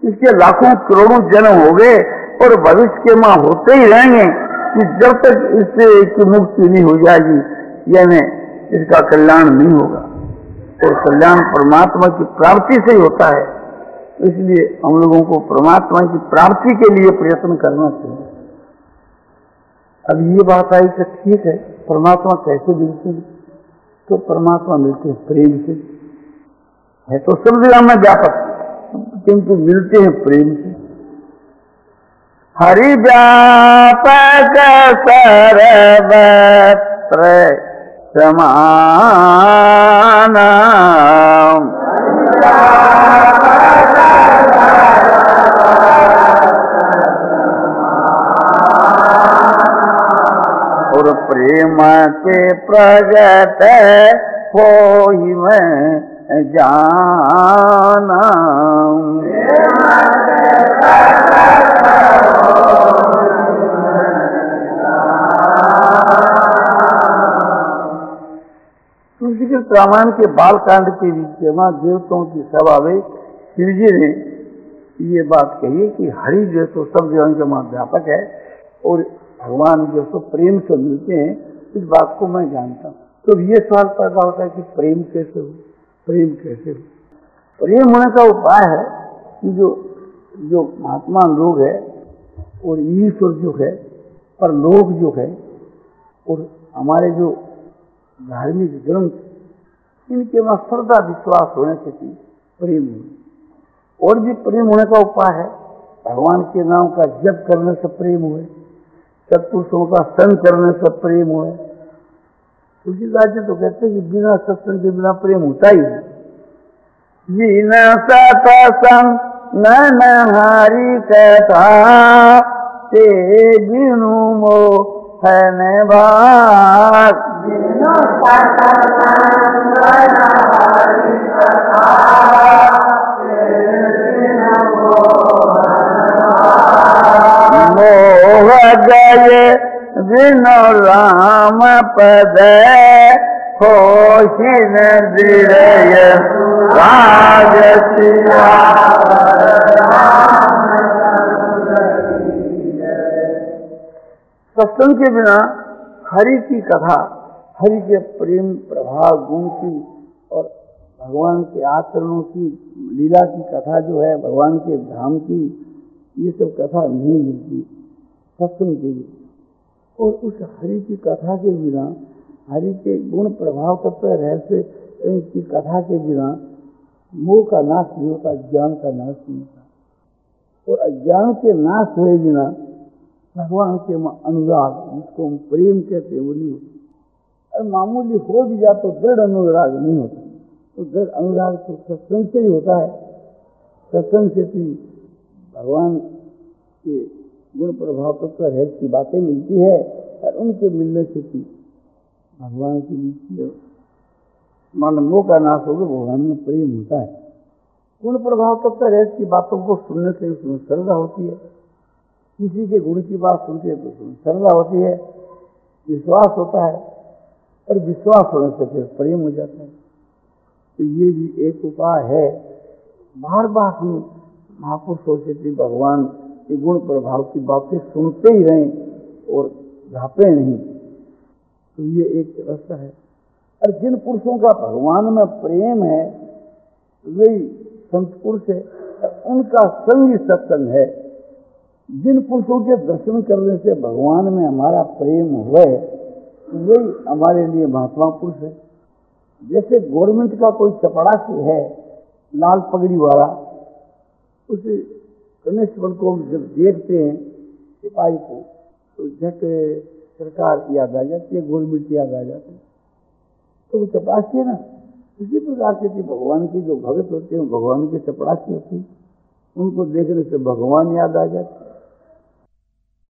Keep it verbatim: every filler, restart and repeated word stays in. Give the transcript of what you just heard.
इसके लाखों करोड़ों जन्म हो गए और भविष्य के मां होते ही रहेंगे कि जब तक इससे की मुक्ति नहीं हो जाएगी यानी इसका कल्याण नहीं होगा। और कल्याण परमात्मा की प्राप्ति से ही होता है। इसलिए हम लोगों को परमात्मा की प्राप्ति के लिए प्रयत्न करना चाहिए। अब ये बात आई कि ठीक है, परमात्मा कैसे मिलते हैं? तो परमात्मा मिलते हैं प्रेम से। है तो सब जगह में व्यापक, किंतु मिलते हैं प्रेम से। हरि व्यापक सर्वत्र समान, और प्रेम के प्रगट होई मैं जाना। तुलसीकृत रामायण के बालकांड के बीच में देवताओं की सभा में शिव जी ने ये बात कही कि हरि जो तो सब जगह के मां व्यापक है और भगवान जो तो प्रेम से मिलते हैं, इस बात को मैं जानता हूँ। तो ये सवाल पैदा होता है कि प्रेम कैसे हो, प्रेम कैसे हो? प्रेम होने का उपाय है कि जो जो महात्मा लोग है और ईश्वर जो है, परलोक जो है, और हमारे जो धार्मिक ग्रंथ, इनके वहां श्रद्धा विश्वास होने से प्रेम हो। और भी प्रेम होने का उपाय है, भगवान के नाम का जप करने से प्रेम हुए, सत्पुरुषों का संग करने से प्रेम हुए। तुलसीदास जी तो कहते हैं कि बिना सत्संग के बिना प्रेम होता ही नहीं। बिना सत्संग न हरि कथा ते बिनु मोह न भाग। मोह गए बिनु राम पद होशिन दृढ़ राज सिया। सत्संग के बिना हरि की कथा, हरि के प्रेम प्रभाव गुण की और भगवान के आचरणों की, लीला की कथा जो है, भगवान के धाम की, ये सब कथा नहीं मिलती सत्संग के लिए। और उस हरि की कथा के बिना, हरि के गुण प्रभाव तत्व रहस्य की कथा के बिना मोह का नाश नहीं होता, ज्ञान का नाश नहीं होता। और अज्ञान के नाश हुए बिना भगवान के अनुराग, जिसको हम प्रेम कहते हैं, वो नहीं होता। और मामूली हो भी जाए तो दृढ़ अनुराग नहीं होता। तो दृढ़ अनुराग तो सत्संग से ही होता है। सत्संग से भी भगवान के गुण प्रभाव तत्व रहस्य की बातें मिलती है और उनके मिलने से भी भगवान की मिलती मान मोह का नाश होगा, भगवान में प्रेम होता है। गुण प्रभाव तत्व रहस्य की बातों को सुनने से उसमें श्रद्धा होती है। किसी के गुण की बात सुनते हैं तो उसमें श्रद्धा होती है, विश्वास होता है, और विश्वास होने से फिर प्रेम हो जाता है। तो ये भी एक उपाय है। बार बार हम महापुरुषों से भी भगवान के गुण प्रभाव की बातें सुनते ही रहें और झापे नहीं, तो ये एक रास्ता है। और जिन पुरुषों का भगवान में प्रेम है वही संत पुरुष है, उनका संग ही सत्संग है। जिन पुरुषों के दर्शन करने से भगवान में हमारा प्रेम हुए वही हमारे लिए महात्मा पुरुष है। जैसे गवर्नमेंट का कोई चपड़ासी है, लाल पगड़ी वाला, उस कनेस्टेबल को जब देखते हैं, सिपाही को, तो झट सरकार याद आ जाती है, गवर्नमेंट याद आ जाती है। तो वो चपड़ासी है ना, इसी प्रकार से कि भगवान के जो भगत होते हैं भगवान के चपड़ासी होते हैं, उनको देखने से भगवान याद आ जाते हैं।